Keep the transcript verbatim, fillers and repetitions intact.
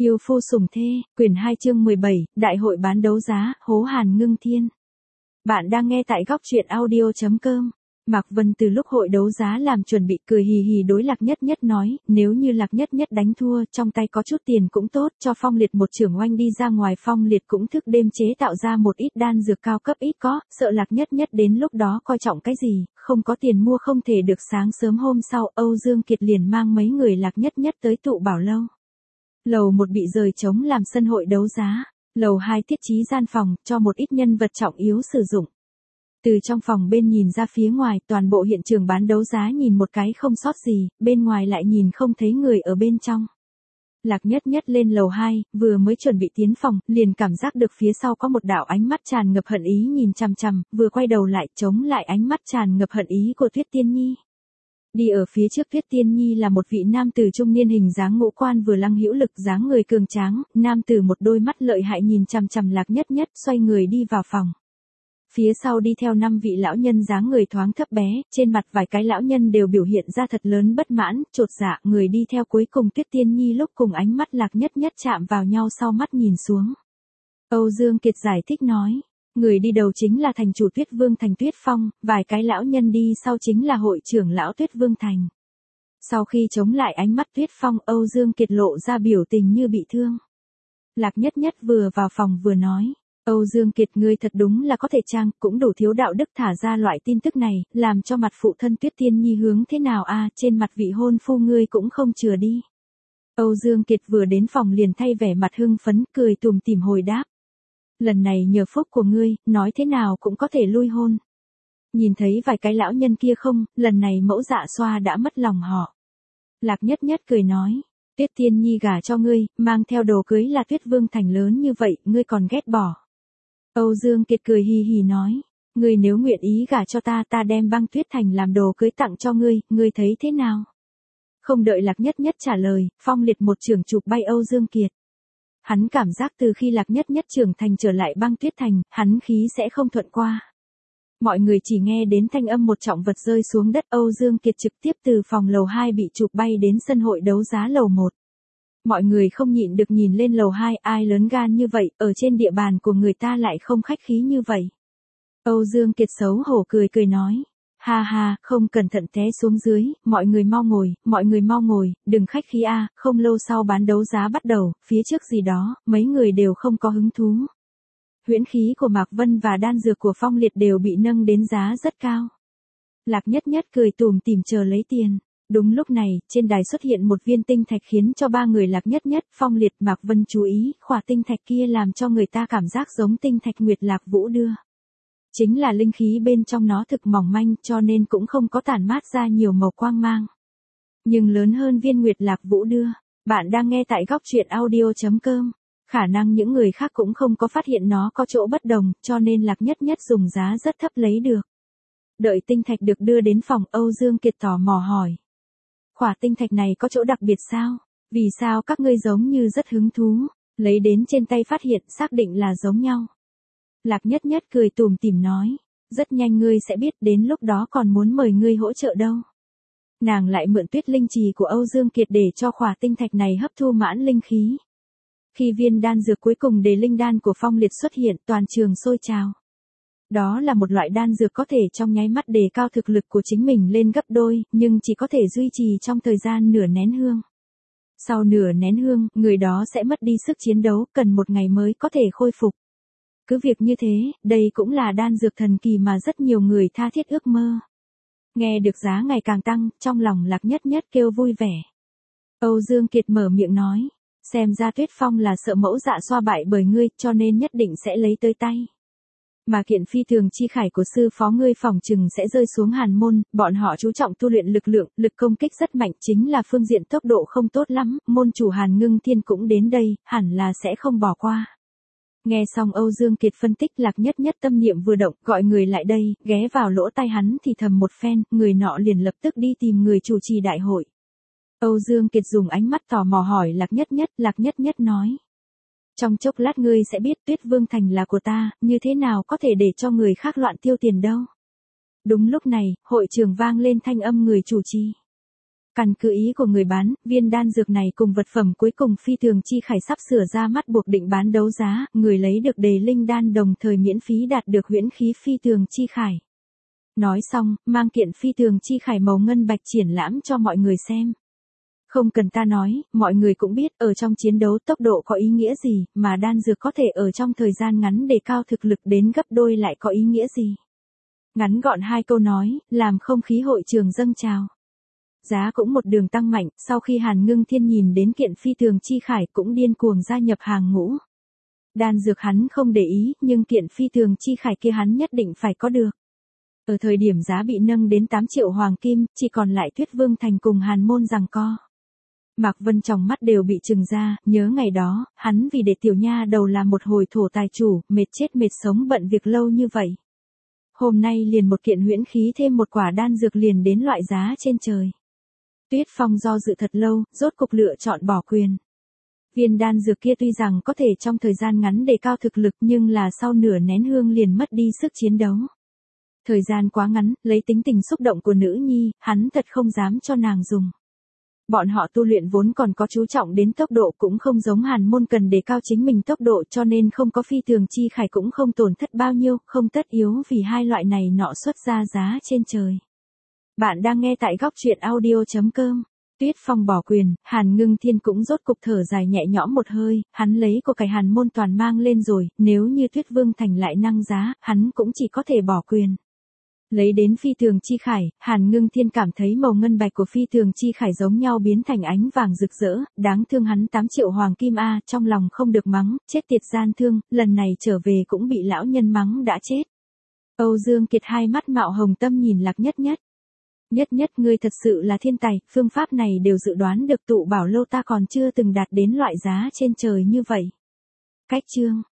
Yêu phu sủng thê, quyển hai chương mười bảy, Đại hội bán đấu giá, hố Hàn Ngưng Thiên. Bạn đang nghe tại góc truyện audio chấm com. Mạc Vân từ lúc hội đấu giá làm chuẩn bị cười hì hì đối Lạc Nhất Nhất nói, nếu như Lạc Nhất Nhất đánh thua, trong tay có chút tiền cũng tốt, cho Phong Liệt một trưởng oanh đi ra ngoài. Phong Liệt cũng thức đêm chế tạo ra một ít đan dược cao cấp ít có, sợ Lạc Nhất Nhất đến lúc đó coi trọng cái gì, không có tiền mua không thể được. Sáng sớm hôm sau, Âu Dương Kiệt liền mang mấy người Lạc Nhất Nhất tới tụ bảo lâu. Lầu một bị rời trống làm sân hội đấu giá, lầu hai thiết trí gian phòng, cho một ít nhân vật trọng yếu sử dụng. Từ trong phòng bên nhìn ra phía ngoài, toàn bộ hiện trường bán đấu giá nhìn một cái không sót gì, bên ngoài lại nhìn không thấy người ở bên trong. Lạc Nhất Nhất lên lầu hai, vừa mới chuẩn bị tiến phòng, liền cảm giác được phía sau có một đạo ánh mắt tràn ngập hận ý nhìn chằm chằm, vừa quay đầu lại, chống lại ánh mắt tràn ngập hận ý của Tuyết Tiên Nhi. Đi ở phía trước Tuyết Tiên Nhi là một vị nam tử trung niên hình dáng ngũ quan vừa lăng hữu lực, dáng người cường tráng, nam tử một đôi mắt lợi hại nhìn chằm chằm Lạc Nhất Nhất, xoay người đi vào phòng. Phía sau đi theo năm vị lão nhân dáng người thoáng thấp bé, trên mặt vài cái lão nhân đều biểu hiện ra thật lớn bất mãn, chột dạ. Người đi theo cuối cùng Tuyết Tiên Nhi lúc cùng ánh mắt Lạc Nhất Nhất chạm vào nhau, sau mắt nhìn xuống. Âu Dương Kiệt giải thích nói, người đi đầu chính là thành chủ Tuyết Vương Thành Tuyết Phong, vài cái lão nhân đi sau chính là hội trưởng lão Tuyết Vương Thành. Sau khi chống lại ánh mắt Tuyết Phong, Âu Dương Kiệt lộ ra biểu tình như bị thương. Lạc Nhất Nhất vừa vào phòng vừa nói, Âu Dương Kiệt ngươi thật đúng là có thể trang, cũng đủ thiếu đạo đức thả ra loại tin tức này, làm cho mặt phụ thân Tuyết Tiên Nhi hướng thế nào a, trên mặt vị hôn phu ngươi cũng không chừa đi. Âu Dương Kiệt vừa đến phòng liền thay vẻ mặt hưng phấn, cười tủm tỉm hồi đáp. Lần này nhờ phúc của ngươi, nói thế nào cũng có thể lui hôn. Nhìn thấy vài cái lão nhân kia không, lần này mẫu dạ xoa đã mất lòng họ. Lạc Nhất Nhất cười nói, Tuyết Tiên Nhi gả cho ngươi, mang theo đồ cưới là Tuyết Vương Thành lớn như vậy, ngươi còn ghét bỏ. Âu Dương Kiệt cười hì hì nói, ngươi nếu nguyện ý gả cho ta, ta đem băng Tuyết Thành làm đồ cưới tặng cho ngươi, ngươi thấy thế nào? Không đợi Lạc Nhất Nhất trả lời, Phong Liệt một trưởng chụp bay Âu Dương Kiệt. Hắn cảm giác từ khi Lạc Nhất Nhất trưởng thành trở lại băng Tuyết Thành, hắn khí sẽ không thuận qua. Mọi người chỉ nghe đến thanh âm một trọng vật rơi xuống đất, Âu Dương Kiệt trực tiếp từ phòng lầu hai bị chụp bay đến sân hội đấu giá lầu một. Mọi người không nhịn được nhìn lên lầu hai, ai lớn gan như vậy, ở trên địa bàn của người ta lại không khách khí như vậy. Âu Dương Kiệt xấu hổ cười cười nói, ha ha, không cẩn thận té xuống dưới, mọi người mau ngồi, mọi người mau ngồi, đừng khách khí a. Không lâu sau bán đấu giá bắt đầu, phía trước gì đó, mấy người đều không có hứng thú. Huyễn khí của Mạc Vân và đan dược của Phong Liệt đều bị nâng đến giá rất cao. Lạc Nhất Nhất cười tủm tỉm chờ lấy tiền. Đúng lúc này, trên đài xuất hiện một viên tinh thạch khiến cho ba người Lạc Nhất Nhất, Phong Liệt, Mạc Vân chú ý, khỏa tinh thạch kia làm cho người ta cảm giác giống tinh thạch Nguyệt Lạc Vũ đưa. Chính là linh khí bên trong nó thực mỏng manh cho nên cũng không có tản mát ra nhiều màu quang mang. Nhưng lớn hơn viên Nguyệt Lạc Vũ đưa. Bạn đang nghe tại góc truyện audio chấm com. Khả năng những người khác cũng không có phát hiện nó có chỗ bất đồng, cho nên Lạc Nhất Nhất dùng giá rất thấp lấy được. Đợi tinh thạch được đưa đến phòng, Âu Dương Kiệt tò mò hỏi. Khỏa tinh thạch này có chỗ đặc biệt sao? Vì sao các ngươi giống như rất hứng thú? Lấy đến trên tay phát hiện xác định là giống nhau. Lạc Nhất Nhất cười tủm tỉm nói. Rất nhanh ngươi sẽ biết, đến lúc đó còn muốn mời ngươi hỗ trợ đâu. Nàng lại mượn tuyết linh trì của Âu Dương Kiệt để cho khỏa tinh thạch này hấp thu mãn linh khí. Khi viên đan dược cuối cùng đề linh đan của Phong Liệt xuất hiện, toàn trường sôi trào. Đó là một loại đan dược có thể trong nháy mắt đề cao thực lực của chính mình lên gấp đôi, nhưng chỉ có thể duy trì trong thời gian nửa nén hương. Sau nửa nén hương, người đó sẽ mất đi sức chiến đấu, cần một ngày mới có thể khôi phục. Cứ việc như thế, đây cũng là đan dược thần kỳ mà rất nhiều người tha thiết ước mơ. Nghe được giá ngày càng tăng, trong lòng Lạc Nhất Nhất kêu vui vẻ. Âu Dương Kiệt mở miệng nói, xem ra Tuyết Phong là sợ mẫu dạ xoa bại bởi ngươi, cho nên nhất định sẽ lấy tới tay. Mà kiện phi thường chi khải của sư phó ngươi phòng trừng sẽ rơi xuống Hàn môn, bọn họ chú trọng tu luyện lực lượng, lực công kích rất mạnh, chính là phương diện tốc độ không tốt lắm, môn chủ Hàn Ngưng Thiên cũng đến đây, hẳn là sẽ không bỏ qua. Nghe xong Âu Dương Kiệt phân tích, Lạc Nhất Nhất tâm niệm vừa động, gọi người lại đây, ghé vào lỗ tai hắn thì thầm một phen, người nọ liền lập tức đi tìm người chủ trì đại hội. Âu Dương Kiệt dùng ánh mắt tò mò hỏi Lạc Nhất Nhất, Lạc Nhất Nhất nói. Trong chốc lát ngươi sẽ biết Tuyết Vương Thành là của ta, như thế nào có thể để cho người khác loạn tiêu tiền đâu. Đúng lúc này, hội trường vang lên thanh âm người chủ trì. Căn cứ ý của người bán, viên đan dược này cùng vật phẩm cuối cùng Phi Thường Chi Khải sắp sửa ra mắt buộc định bán đấu giá, người lấy được đề linh đan đồng thời miễn phí đạt được huyễn khí Phi Thường Chi Khải. Nói xong, mang kiện Phi Thường Chi Khải màu ngân bạch triển lãm cho mọi người xem. Không cần ta nói, mọi người cũng biết ở trong chiến đấu tốc độ có ý nghĩa gì, mà đan dược có thể ở trong thời gian ngắn đề cao thực lực đến gấp đôi lại có ý nghĩa gì. Ngắn gọn hai câu nói, làm không khí hội trường dâng trào. Giá cũng một đường tăng mạnh, sau khi Hàn Ngưng Thiên nhìn đến kiện Phi Thường Chi Khải cũng điên cuồng gia nhập hàng ngũ. Đan dược hắn không để ý, nhưng kiện Phi Thường Chi Khải kia hắn nhất định phải có được. Ở thời điểm giá bị nâng đến tám triệu hoàng kim, chỉ còn lại Tuyết Vương Thành cùng Hàn Môn giằng co. Mạc Vân trong mắt đều bị trừng ra, nhớ ngày đó, hắn vì để tiểu nha đầu là một hồi thổ tài chủ, mệt chết mệt sống bận việc lâu như vậy. Hôm nay liền một kiện huyễn khí thêm một quả đan dược liền đến loại giá trên trời. Tuyết Phong do dự thật lâu, rốt cục lựa chọn bỏ quyền. Viên đan dược kia tuy rằng có thể trong thời gian ngắn đề cao thực lực nhưng là sau nửa nén hương liền mất đi sức chiến đấu. Thời gian quá ngắn, lấy tính tình xúc động của nữ nhi, hắn thật không dám cho nàng dùng. Bọn họ tu luyện vốn còn có chú trọng đến tốc độ cũng không giống Hàn Môn cần đề cao chính mình tốc độ cho nên không có Phi Thường Chi Khải cũng không tổn thất bao nhiêu, không tất yếu vì hai loại này nọ xuất ra giá trên trời. Bạn đang nghe tại góc truyện audio chấm com. Tuyết Phong bỏ quyền, Hàn Ngưng Thiên cũng rốt cục thở dài nhẹ nhõm một hơi, hắn lấy của cải Hàn Môn toàn mang lên rồi, nếu như Tuyết Vương Thành lại năng giá, hắn cũng chỉ có thể bỏ quyền. Lấy đến Phi Thường Chi Khải, Hàn Ngưng Thiên cảm thấy màu ngân bạch của Phi Thường Chi Khải giống nhau biến thành ánh vàng rực rỡ, đáng thương hắn tám triệu hoàng kim a, trong lòng không được mắng, chết tiệt gian thương, lần này trở về cũng bị lão nhân mắng đã chết. Âu Dương Kiệt hai mắt mạo hồng tâm nhìn Lạc Nhất Nhất. Nhất Nhất ngươi thật sự là thiên tài, phương pháp này đều dự đoán được tụ bảo lâu ta còn chưa từng đạt đến loại giá trên trời như vậy. Cách chương